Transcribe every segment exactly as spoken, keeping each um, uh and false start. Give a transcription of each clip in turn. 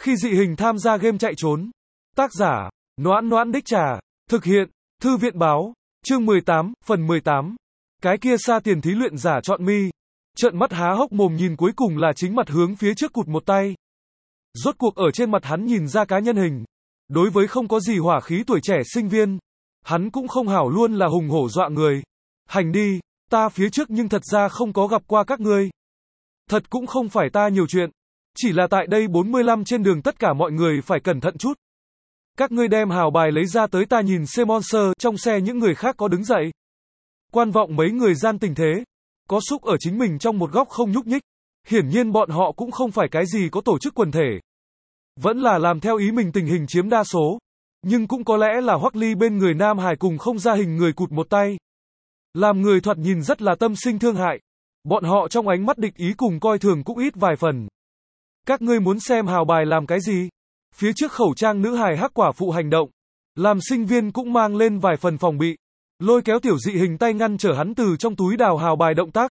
Khi dị hình tham gia game chạy trốn. Tác giả, Noãn Noãn Đích Trà. Thực hiện, Thư viện báo. Chương mười tám, phần mười tám. Cái kia xa tiền thí luyện giả chọn mi. Trợn mắt há hốc mồm nhìn cuối cùng là chính mặt hướng phía trước cụt một tay. Rốt cuộc ở trên mặt hắn nhìn ra cá nhân hình. Đối với không có gì hỏa khí tuổi trẻ sinh viên. Hắn cũng không hảo luôn là hùng hổ dọa người. Hành đi, ta phía trước nhưng thật ra không có gặp qua các ngươi. Thật cũng không phải ta nhiều chuyện. Chỉ là tại đây bốn mươi lăm trên đường tất cả mọi người phải cẩn thận chút. Các ngươi đem hào bài lấy ra tới ta nhìn xem monster trong xe những người khác có đứng dậy. Quan vọng mấy người gian tình thế. Có xúc ở chính mình trong một góc không nhúc nhích. Hiển nhiên bọn họ cũng không phải cái gì có tổ chức quần thể. Vẫn là làm theo ý mình tình hình chiếm đa số. Nhưng cũng có lẽ là Hoắc Ly bên người Nam Hải cùng không ra hình người cụt một tay. Làm người thoạt nhìn rất là tâm sinh thương hại. Bọn họ trong ánh mắt địch ý cùng coi thường cũng ít vài phần. Các ngươi muốn xem hào bài làm cái gì? Phía trước khẩu trang nữ hài hắc quả phụ hành động. Làm sinh viên cũng mang lên vài phần phòng bị. Lôi kéo tiểu dị hình tay ngăn trở hắn từ trong túi đào hào bài động tác.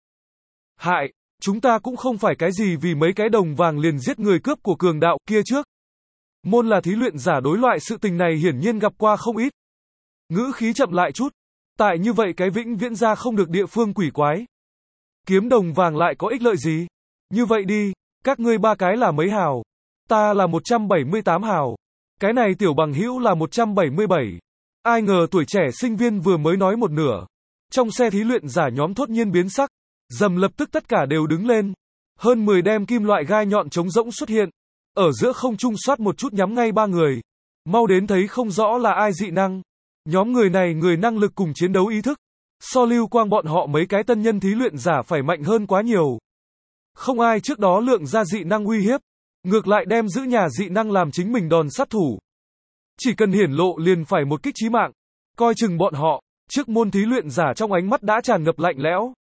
Hại, chúng ta cũng không phải cái gì vì mấy cái đồng vàng liền giết người cướp của cường đạo kia trước. Môn là thí luyện giả đối loại sự tình này hiển nhiên gặp qua không ít. Ngữ khí chậm lại chút. Tại như vậy cái vĩnh viễn ra không được địa phương quỷ quái. Kiếm đồng vàng lại có ích lợi gì? Như vậy đi, các ngươi ba cái là mấy hào? Ta là một trăm bảy mươi tám hào. Cái này tiểu bằng hữu là một trăm bảy mươi bảy. Ai ngờ tuổi trẻ sinh viên vừa mới nói một nửa. Trong xe thí luyện giả nhóm thốt nhiên biến sắc. Dầm lập tức tất cả đều đứng lên. Hơn mười đem kim loại gai nhọn trống rỗng xuất hiện. Ở giữa không trung soát một chút nhắm ngay ba người. Mau đến thấy không rõ là ai dị năng. Nhóm người này người năng lực cùng chiến đấu ý thức. So Lưu Quang bọn họ mấy cái tân nhân thí luyện giả phải mạnh hơn quá nhiều. Không ai trước đó lượng ra dị năng uy hiếp. Ngược lại đem giữ nhà dị năng làm chính mình đòn sát thủ. Chỉ cần hiển lộ liền phải một kích chí mạng. Coi chừng bọn họ, trước môn thí luyện giả trong ánh mắt đã tràn ngập lạnh lẽo.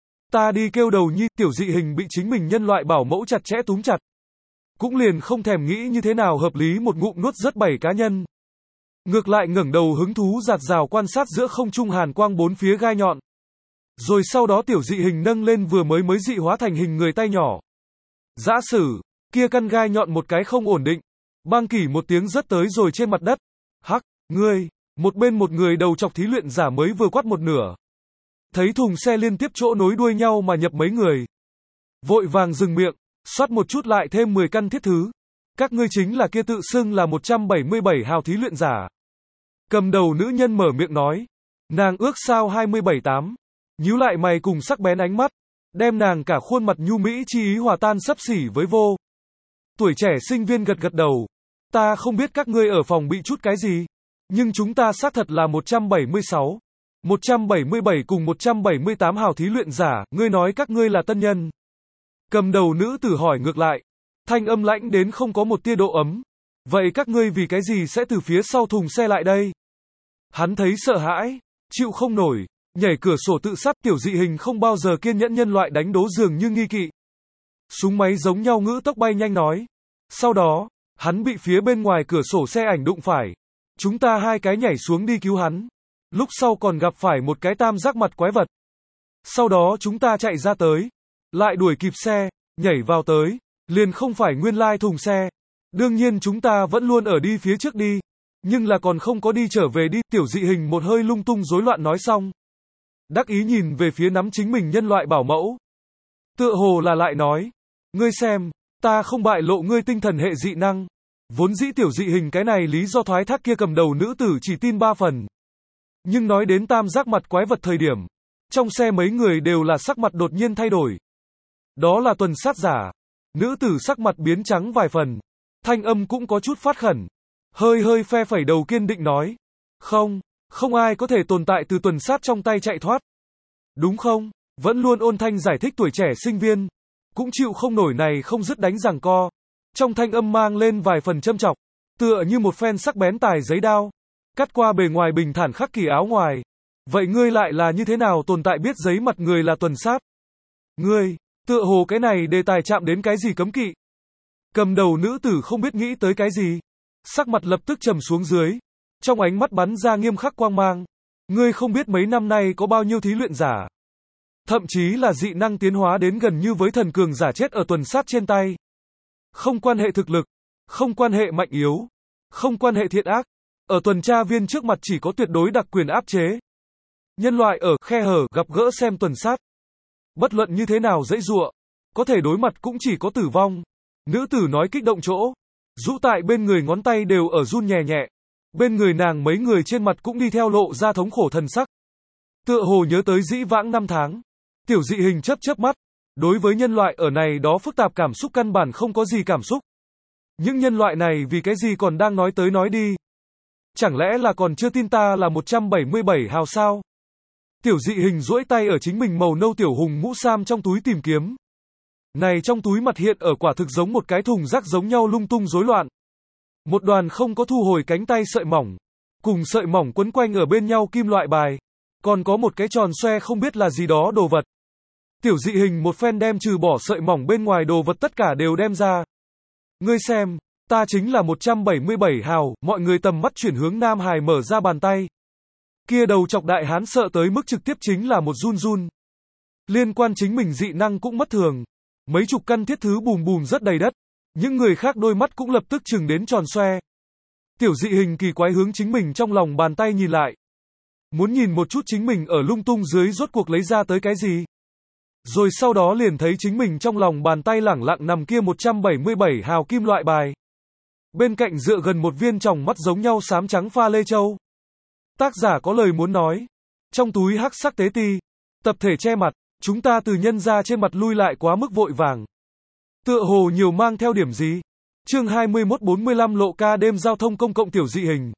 Ta đi kêu đầu nhi, tiểu dị hình bị chính mình nhân loại bảo mẫu chặt chẽ túm chặt. Cũng liền không thèm nghĩ như thế nào hợp lý một ngụm nuốt rất bảy cá nhân. Ngược lại ngẩng đầu hứng thú giạt rào quan sát giữa không trung hàn quang bốn phía gai nhọn. Rồi sau đó tiểu dị hình nâng lên vừa mới mới dị hóa thành hình người tay nhỏ. Giả sử, kia căn gai nhọn một cái không ổn định. Bang kỷ một tiếng rớt tới rồi trên mặt đất. Hắc, ngươi, một bên một người đầu chọc thí luyện giả mới vừa quát một nửa. Thấy thùng xe liên tiếp chỗ nối đuôi nhau mà nhập mấy người. Vội vàng dừng miệng, xoát một chút lại thêm mười căn thiết thứ. Các ngươi chính là kia tự xưng là một trăm bảy mươi bảy hào thí luyện giả. Cầm đầu nữ nhân mở miệng nói. Nàng ước sao hai mươi bảy tám. Nhíu lại mày cùng sắc bén ánh mắt. Đem nàng cả khuôn mặt nhu mỹ chi ý hòa tan xấp xỉ với vô. Tuổi trẻ sinh viên gật gật đầu. Ta không biết các ngươi ở phòng bị chút cái gì. Nhưng chúng ta xác thật là một trăm bảy mươi sáu. một trăm bảy mươi bảy cùng một trăm bảy mươi tám hào thí luyện giả. Ngươi nói các ngươi là tân nhân. Cầm đầu nữ tử hỏi ngược lại. Thanh âm lãnh đến không có một tia độ ấm. Vậy các ngươi vì cái gì sẽ từ phía sau thùng xe lại đây? Hắn thấy sợ hãi, chịu không nổi, nhảy cửa sổ tự sát. Tiểu dị hình không bao giờ kiên nhẫn nhân loại đánh đố dường như nghi kỵ. Súng máy giống nhau ngữ tốc bay nhanh nói. Sau đó, hắn bị phía bên ngoài cửa sổ xe ảnh đụng phải. Chúng ta hai cái nhảy xuống đi cứu hắn. Lúc sau còn gặp phải một cái tam giác mặt quái vật. Sau đó chúng ta chạy ra tới. Lại đuổi kịp xe, nhảy vào tới. Liền không phải nguyên lai thùng xe. Đương nhiên chúng ta vẫn luôn ở đi phía trước đi. Nhưng là còn không có đi trở về đi. Tiểu dị hình một hơi lung tung rối loạn nói xong. Đắc ý nhìn về phía nắm chính mình nhân loại bảo mẫu. Tựa hồ là lại nói. Ngươi xem, ta không bại lộ ngươi tinh thần hệ dị năng. Vốn dĩ tiểu dị hình cái này lý do thoái thác kia cầm đầu nữ tử chỉ tin ba phần. Nhưng nói đến tam giác mặt quái vật thời điểm. Trong xe mấy người đều là sắc mặt đột nhiên thay đổi. Đó là tuần sát giả. Nữ tử sắc mặt biến trắng vài phần. Thanh âm cũng có chút phát khẩn. Hơi hơi phe phẩy đầu kiên định nói. Không, không ai có thể tồn tại từ tuần sát trong tay chạy thoát. Đúng không? Vẫn luôn ôn thanh giải thích tuổi trẻ sinh viên. Cũng chịu không nổi này không dứt đánh giằng co. Trong thanh âm mang lên vài phần châm chọc. Tựa như một phen sắc bén tài giấy đao. Cắt qua bề ngoài bình thản khắc kỳ áo ngoài. Vậy ngươi lại là như thế nào tồn tại biết giấy mặt người là tuần sát? Ngươi, tựa hồ cái này đề tài chạm đến cái gì cấm kỵ. Cầm đầu nữ tử không biết nghĩ tới cái gì. Sắc mặt lập tức trầm xuống dưới. Trong ánh mắt bắn ra nghiêm khắc quang mang. Ngươi không biết mấy năm nay có bao nhiêu thí luyện giả. Thậm chí là dị năng tiến hóa đến gần như với thần cường giả chết ở tuần sát trên tay. Không quan hệ thực lực. không quan hệ mạnh yếu, không quan hệ thiện ác. Ở tuần tra viên trước mặt chỉ có tuyệt đối đặc quyền áp chế. Nhân loại ở khe hở gặp gỡ xem tuần sát. Bất luận như thế nào dãy dụa, có thể đối mặt cũng chỉ có tử vong. Nữ tử nói kích động chỗ, rũ tại bên người ngón tay đều ở run nhẹ nhẹ. Bên người nàng mấy người trên mặt cũng đi theo lộ ra thống khổ thần sắc. Tựa hồ nhớ tới dĩ vãng năm tháng. Tiểu dị hình chớp chớp mắt. Đối với nhân loại ở này đó phức tạp cảm xúc căn bản không có gì cảm xúc. Những nhân loại này vì cái gì còn đang nói tới nói đi. Chẳng lẽ là còn chưa tin ta là một trăm bảy mươi bảy hào sao? Tiểu dị hình duỗi tay ở chính mình màu nâu tiểu hùng mũ sam trong túi tìm kiếm. Này trong túi mặt hiện ở quả thực giống một cái thùng rác giống nhau lung tung rối loạn. Một đoàn không có thu hồi cánh tay sợi mỏng. Cùng sợi mỏng quấn quanh ở bên nhau kim loại bài. Còn có một cái tròn xoe không biết là gì đó đồ vật. Tiểu dị hình một phen đem trừ bỏ sợi mỏng bên ngoài đồ vật tất cả đều đem ra. Ngươi xem, ta chính là một trăm bảy mươi bảy hào, mọi người tầm mắt chuyển hướng Nam Hải mở ra bàn tay. Kia đầu chọc đại hán sợ tới mức trực tiếp chính là một run run. Liên quan chính mình dị năng cũng mất thường. Mấy chục căn thiết thứ bùm bùm rất đầy đất. Những người khác đôi mắt cũng lập tức chừng đến tròn xoe. Tiểu dị hình kỳ quái hướng chính mình trong lòng bàn tay nhìn lại. Muốn nhìn một chút chính mình ở lung tung dưới rốt cuộc lấy ra tới cái gì. Rồi sau đó liền thấy chính mình trong lòng bàn tay lẳng lặng nằm kia một trăm bảy mươi bảy hào kim loại bài. Bên cạnh dựa gần một viên tròng mắt giống nhau xám trắng pha lê châu. Tác giả có lời muốn nói. Trong túi hắc sắc tế ti. Tập thể che mặt. Chúng ta từ nhân ra trên mặt lui lại quá mức vội vàng. Tựa hồ nhiều mang theo điểm gì? Chương hai mươi mốt bốn mươi lăm lộ ca đêm giao thông công cộng tiểu dị hình.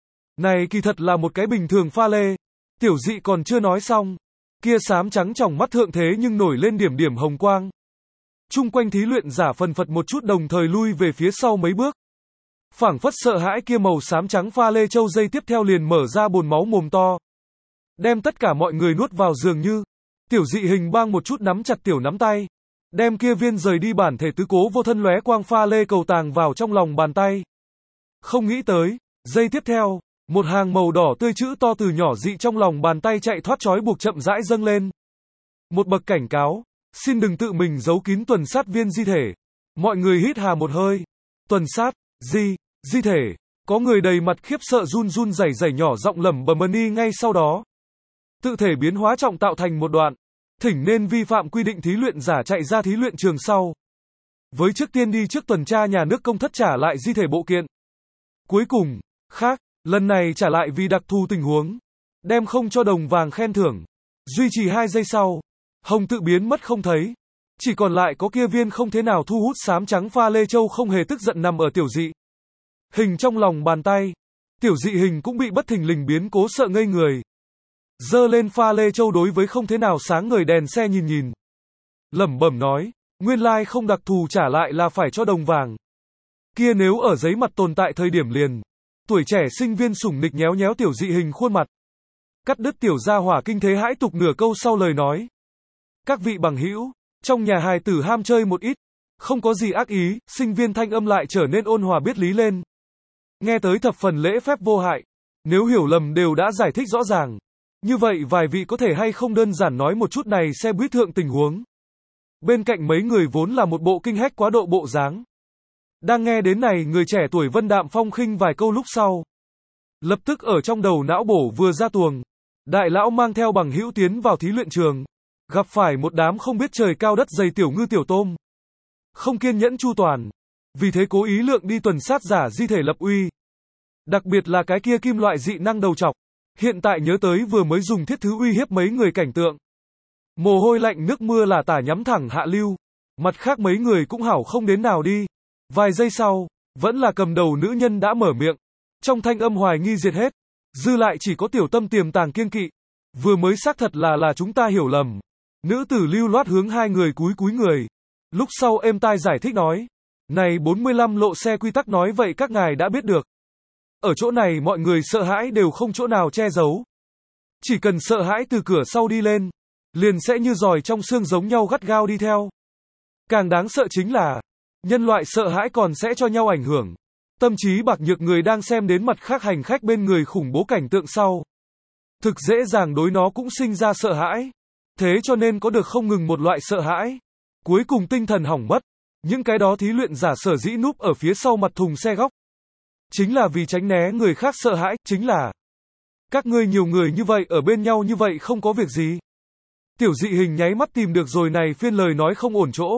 Này kỳ thật là một cái bình thường pha lê. Tiểu dị còn chưa nói xong. Kia xám trắng trong mắt thượng thế nhưng nổi lên điểm điểm hồng quang. Trung quanh thí luyện giả phần phật một chút đồng thời lui về phía sau mấy bước. Phảng phất sợ hãi kia màu xám trắng pha lê châu dây tiếp theo liền mở ra bồn máu mồm to. Đem tất cả mọi người nuốt vào dường như. Tiểu dị hình bang một chút nắm chặt tiểu nắm tay. Đem kia viên rời đi bản thể tứ cố vô thân lóe quang pha lê cầu tàng vào trong lòng bàn tay. Không nghĩ tới, giây tiếp theo, một hàng màu đỏ tươi chữ to từ nhỏ dị trong lòng bàn tay chạy thoát trói buộc chậm rãi dâng lên. Một bậc cảnh cáo, xin đừng tự mình giấu kín tuần sát viên di thể. Mọi người hít hà một hơi. Tuần sát, di, di thể. Có người đầy mặt khiếp sợ run run rẩy rẩy nhỏ giọng lẩm bẩm đi ngay sau đó. Tự thể biến hóa trọng tạo thành một đoạn. Thỉnh nên vi phạm quy định thí luyện giả chạy ra thí luyện trường sau. Với trước tiên đi trước tuần tra nhà nước công thất trả lại di thể bộ kiện. Cuối cùng, khác, lần này trả lại vì đặc thù tình huống. Đem không cho đồng vàng khen thưởng. Duy trì hai giây sau. Hồng tự biến mất không thấy. Chỉ còn lại có kia viên không thế nào thu hút xám trắng pha lê châu không hề tức giận nằm ở tiểu dị hình trong lòng bàn tay. Tiểu dị hình cũng bị bất thình lình biến cố sợ ngây người. Dơ lên pha lê châu đối với không thế nào sáng ngời đèn xe nhìn nhìn. Lẩm bẩm nói, nguyên lai like không đặc thù trả lại là phải cho đồng vàng. Kia nếu ở giấy mặt tồn tại thời điểm liền. Tuổi trẻ sinh viên sủng nịch nhéo nhéo tiểu dị hình khuôn mặt. Cắt đứt tiểu gia hỏa kinh thế hãi tục nửa câu sau lời nói. Các vị bằng hữu, trong nhà hài tử ham chơi một ít. Không có gì ác ý, sinh viên thanh âm lại trở nên ôn hòa biết lý lên. Nghe tới thập phần lễ phép vô hại. Nếu hiểu lầm đều đã giải thích rõ ràng. Như vậy vài vị có thể hay không đơn giản nói một chút này xe buýt thượng tình huống. Bên cạnh mấy người vốn là một bộ kinh hách quá độ bộ dáng. Đang nghe đến này người trẻ tuổi vân đạm phong khinh vài câu lúc sau. Lập tức ở trong đầu não bổ vừa ra tuồng. Đại lão mang theo bằng hữu tiến vào thí luyện trường. Gặp phải một đám không biết trời cao đất dày tiểu ngư tiểu tôm. Không kiên nhẫn chu toàn. Vì thế cố ý lượng đi tuần sát giả di thể lập uy. Đặc biệt là cái kia kim loại dị năng đầu chọc. Hiện tại nhớ tới vừa mới dùng thiết thứ uy hiếp mấy người cảnh tượng. Mồ hôi lạnh nước mưa là tả nhắm thẳng hạ lưu. Mặt khác mấy người cũng hảo không đến nào đi. Vài giây sau, vẫn là cầm đầu nữ nhân đã mở miệng. Trong thanh âm hoài nghi diệt hết. Dư lại chỉ có tiểu tâm tiềm tàng kiêng kỵ. Vừa mới xác thật là là chúng ta hiểu lầm. Nữ tử lưu loát hướng hai người cúi cúi người. Lúc sau êm tai giải thích nói. Này bốn mươi lăm lộ xe quy tắc nói vậy các ngài đã biết được. Ở chỗ này mọi người sợ hãi đều không chỗ nào che giấu. Chỉ cần sợ hãi từ cửa sau đi lên. Liền sẽ như giòi trong xương giống nhau gắt gao đi theo. Càng đáng sợ chính là. Nhân loại sợ hãi còn sẽ cho nhau ảnh hưởng. Tâm trí bạc nhược người đang xem đến mặt khác hành khách bên người khủng bố cảnh tượng sau. Thực dễ dàng đối nó cũng sinh ra sợ hãi. Thế cho nên có được không ngừng một loại sợ hãi. Cuối cùng tinh thần hỏng mất. Những cái đó thí luyện giả sở dĩ núp ở phía sau mặt thùng xe góc. Chính là vì tránh né người khác sợ hãi, chính là các ngươi nhiều người như vậy ở bên nhau như vậy không có việc gì. Tiểu dị hình nháy mắt tìm được rồi này phiên lời nói không ổn chỗ.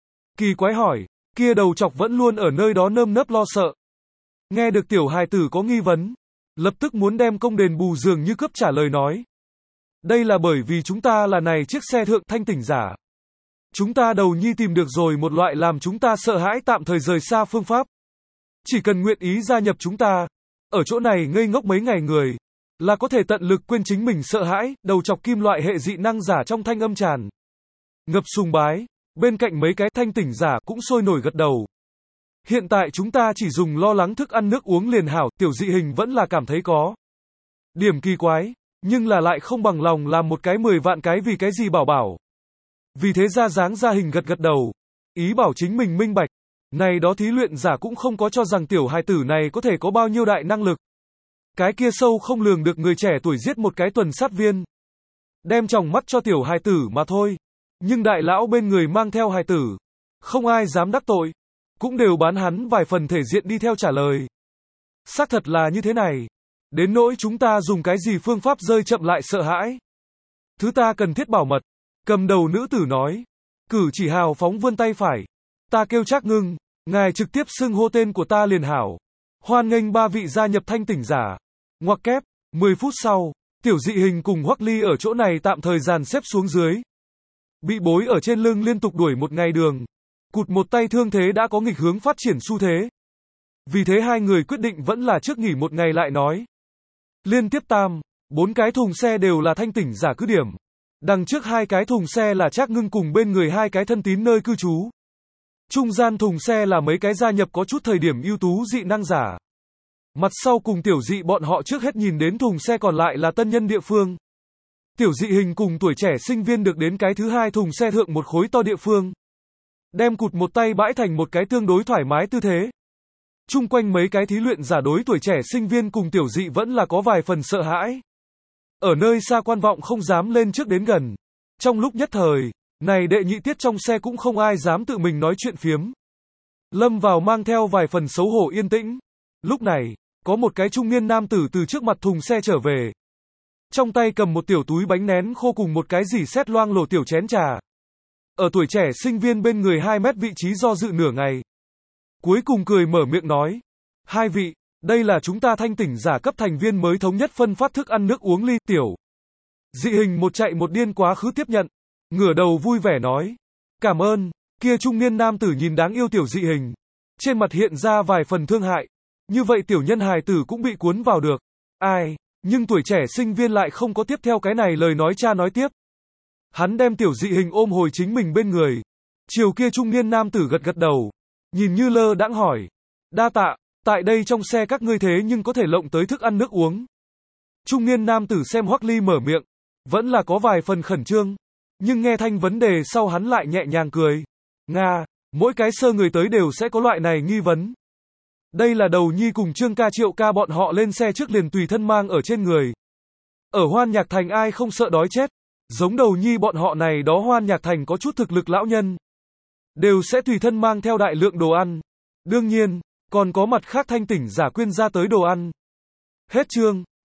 Kỳ quái hỏi, kia đầu chọc vẫn luôn ở nơi đó nơm nớp lo sợ. Nghe được tiểu hài tử có nghi vấn, lập tức muốn đem công đền bù dường như cướp trả lời nói. Đây là bởi vì chúng ta là này chiếc xe thượng thanh tỉnh giả. Chúng ta đầu nhi tìm được rồi một loại làm chúng ta sợ hãi tạm thời rời xa phương pháp. Chỉ cần nguyện ý gia nhập chúng ta, ở chỗ này ngây ngốc mấy ngày người, là có thể tận lực quên chính mình sợ hãi, đầu chọc kim loại hệ dị năng giả trong thanh âm tràn. Ngập sùng bái, bên cạnh mấy cái thanh tỉnh giả cũng sôi nổi gật đầu. Hiện tại chúng ta chỉ dùng lo lắng thức ăn nước uống liền hảo, tiểu dị hình vẫn là cảm thấy có điểm kỳ quái, nhưng là lại không bằng lòng làm một cái mười vạn cái vì cái gì bảo bảo. Vì thế ra dáng ra hình gật gật đầu, ý bảo chính mình minh bạch. Này đó thí luyện giả cũng không có cho rằng tiểu hài tử này có thể có bao nhiêu đại năng lực. Cái kia sâu không lường được người trẻ tuổi giết một cái tuần sát viên. Đem tròng mắt cho tiểu hài tử mà thôi. Nhưng đại lão bên người mang theo hài tử. Không ai dám đắc tội. Cũng đều bán hắn vài phần thể diện đi theo trả lời. Xác thật là như thế này. Đến nỗi chúng ta dùng cái gì phương pháp rơi chậm lại sợ hãi. Thứ ta cần thiết bảo mật. Cầm đầu nữ tử nói. Cử chỉ hào phóng vươn tay phải. Ta kêu Trác Ngưng, ngài trực tiếp xưng hô tên của ta liền hảo. Hoan nghênh ba vị gia nhập thanh tỉnh giả. Ngoặc kép, mười phút sau, tiểu dị hình cùng Hoắc Ly ở chỗ này tạm thời dàn xếp xuống dưới. Bị bối ở trên lưng liên tục đuổi một ngày đường. Cụt một tay thương thế đã có nghịch hướng phát triển xu thế. Vì thế hai người quyết định vẫn là trước nghỉ một ngày lại nói. Liên tiếp tam, bốn cái thùng xe đều là thanh tỉnh giả cứ điểm. Đằng trước hai cái thùng xe là Trác Ngưng cùng bên người hai cái thân tín nơi cư trú. Trung gian thùng xe là mấy cái gia nhập có chút thời điểm ưu tú dị năng giả. Mặt sau cùng tiểu dị bọn họ trước hết nhìn đến thùng xe còn lại là tân nhân địa phương. Tiểu dị hình cùng tuổi trẻ sinh viên được đến cái thứ hai thùng xe thượng một khối to địa phương. Đem cụt một tay bãi thành một cái tương đối thoải mái tư thế. Chung quanh mấy cái thí luyện giả đối tuổi trẻ sinh viên cùng tiểu dị vẫn là có vài phần sợ hãi. Ở nơi xa quan vọng không dám lên trước đến gần. Trong lúc nhất thời, này đệ nhị tiết trong xe cũng không ai dám tự mình nói chuyện phiếm. Lâm vào mang theo vài phần xấu hổ yên tĩnh. Lúc này, có một cái trung niên nam tử từ trước mặt thùng xe trở về. Trong tay cầm một tiểu túi bánh nén khô cùng một cái gì sét loang lổ tiểu chén trà. Ở tuổi trẻ sinh viên bên người hai mét vị trí do dự nửa ngày. Cuối cùng cười mở miệng nói. Hai vị, đây là chúng ta thanh tỉnh giả cấp thành viên mới thống nhất phân phát thức ăn nước uống ly tiểu. Dị hình một chạy một điên quá khứ tiếp nhận. Ngửa đầu vui vẻ nói. Cảm ơn, kia trung niên nam tử nhìn đáng yêu tiểu dị hình. Trên mặt hiện ra vài phần thương hại. Như vậy tiểu nhân hài tử cũng bị cuốn vào được. Ai, nhưng tuổi trẻ sinh viên lại không có tiếp theo cái này lời nói cha nói tiếp. Hắn đem tiểu dị hình ôm hồi chính mình bên người. Chiều kia trung niên nam tử gật gật đầu. Nhìn như lơ đãng hỏi. Đa tạ, tại đây trong xe các ngươi thế nhưng có thể lộng tới thức ăn nước uống. Trung niên nam tử xem Hoắc Ly mở miệng. Vẫn là có vài phần khẩn trương. Nhưng nghe thanh vấn đề sau hắn lại nhẹ nhàng cười. Nga, mỗi cái sơ người tới đều sẽ có loại này nghi vấn. Đây là đầu nhi cùng Trương ca Triệu ca bọn họ lên xe trước liền tùy thân mang ở trên người. Ở Hoan Nhạc Thành ai không sợ đói chết. Giống đầu nhi bọn họ này đó Hoan Nhạc Thành có chút thực lực lão nhân. Đều sẽ tùy thân mang theo đại lượng đồ ăn. Đương nhiên, còn có mặt khác thanh tỉnh giả quyên ra tới đồ ăn. Hết chương.